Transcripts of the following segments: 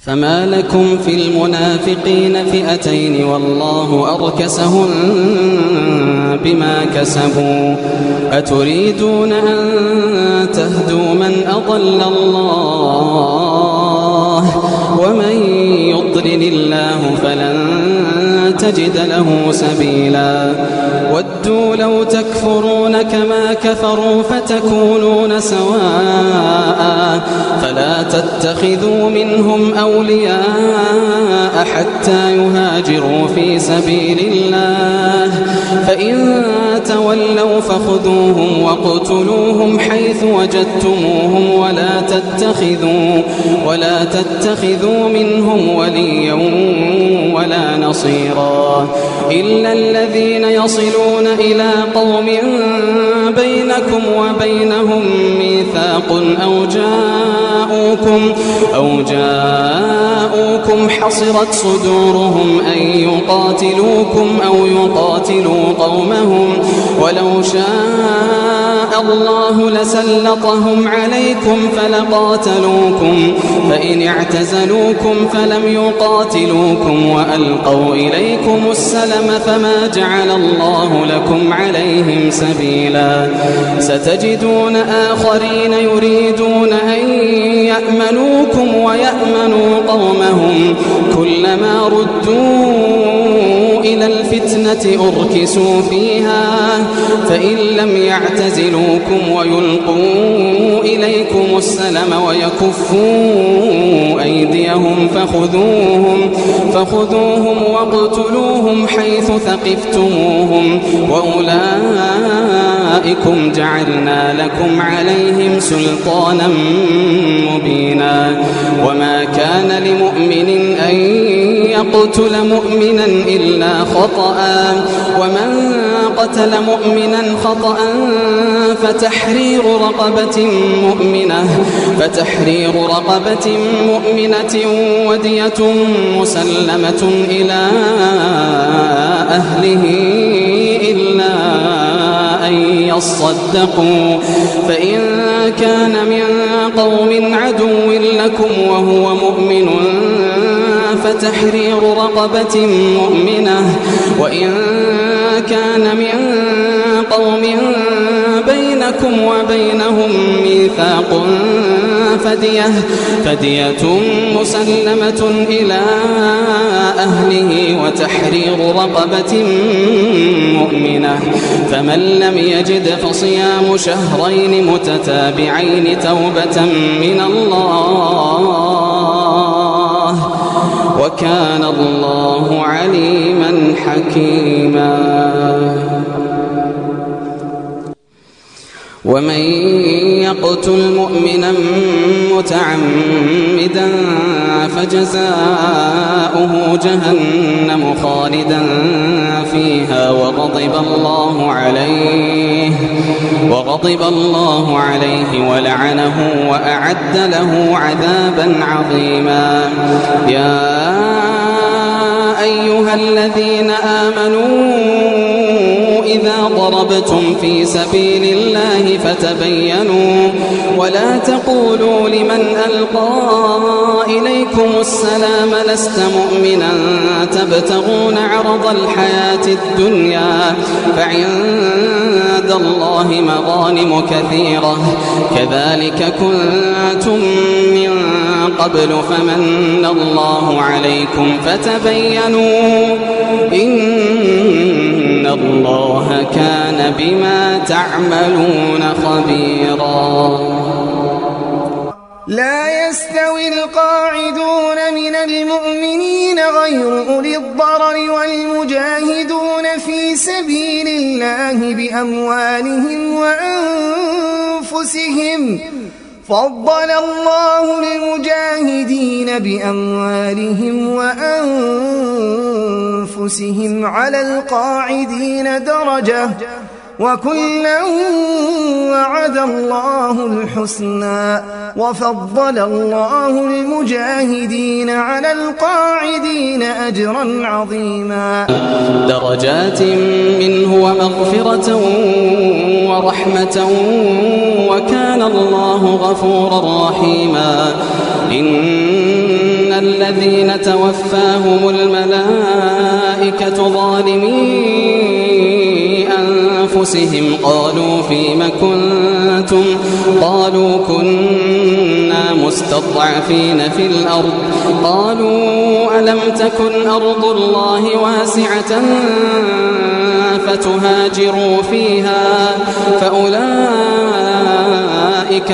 فما لكم في المنافقين فئتين والله أركسهم بما كسبوا أتريدون أن تهدوا من أضل الله ومن يضلل الله فلن تجد له سبيلا ودوا لو تكفرون كما كفروا فتكونون سواء فلا تتخذوا منهم أولياء حتى يهاجروا في سبيل الله فإن تولوا فخذوهم واقتلوهم حيث وجدتموهم ولا تتخذوا منهم وليا ولا نصيرا إلا الذين يصلون إلى قوم بينكم وبينهم ميثاق أو جاءوكم حصرت صدورهم أن يقاتلوكم أو يقاتلوا قومهم ولو شاء الله لسلطهم عليكم فلقاتلوكم فإن اعتزلوكم فلم يقاتلوكم وألقوا إليكم السلم فما جعل الله لكم عليهم سبيلا ستجدون آخرين يريدون أن يأمنوكم ويأمنوا قومهم كلما ردوا إلى الفتنة أركسوا فيها فإن لم يعتزلوكم ويلقوا إليكم السلم ويكفوا أيديهم فخذوهم واقتلوهم حيث ثقفتموهم وأولئكم جعلنا لكم عليهم سلطانا مبينا وما كان لمؤمن أن يقتل مؤمنا إلا خطأ ومن قتل مؤمنا خطأ فتحرير رقبة مؤمنة ودية مسلمة إلى أهله إلا أن يصدقوا فإن كان من قوم عدو لكم وهو مؤمن فتحرير رقبة مؤمنة وإن كان من قوم بينكم وبينهم ميثاق فدية مسلمة إلى أهله وتحرير رقبة مؤمنة فمن لم يجد فصيام شهرين متتابعين توبة من الله وكان الله عليما حكيما ومن يقتل مؤمنا متعمدا فجزاؤه جهنم خالدا فيها وغضب الله عليه ولعنه وأعد له عذابا عظيما يا أيها الذين آمنوا إذا ضربتم في سبيل الله فتبينوا ولا تقولوا لمن ألقى إليكم السلام لست مؤمنا تبتغون عرض الحياة الدنيا فعند الله مغانم كثيرة كذلك كنتم من قبل فمن الله عليكم فتبينوا إن الله كان بما تعملون خبيرا لا يستوي القاعدون من المؤمنين غير أولي الضرر والمجاهدون في سبيل الله بأموالهم وأنفسهم فضل الله المجاهدين بأموالهم وأنفسهم على القاعدين درجة وكلا وعد الله الحسنى وفضل الله المجاهدين على القاعدين أجرا عظيما درجات منه ومغفرة ورحمة وكان الله غفورا رحيما إن الذين توفاهم الملائكة ظالمي أنفسهم قالوا فيم كنتم قالوا كنا مستضعفين في الأرض قالوا ألم تكن أرض الله واسعة فتهاجروا فيها فأولئك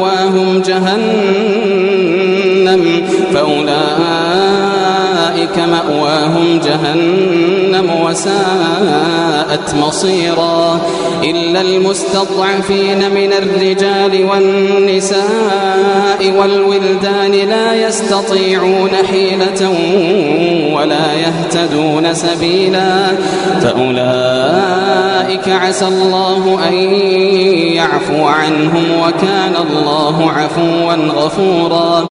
مأواهم جهنم وساءت مصيرا إلا المستضعفين من الرجال والنساء والولدان لا يستطيعون حيلة ولا يهتدون سبيلا فأولئك عسى الله أن يعفو عنهم وكان الله عفوا غفورا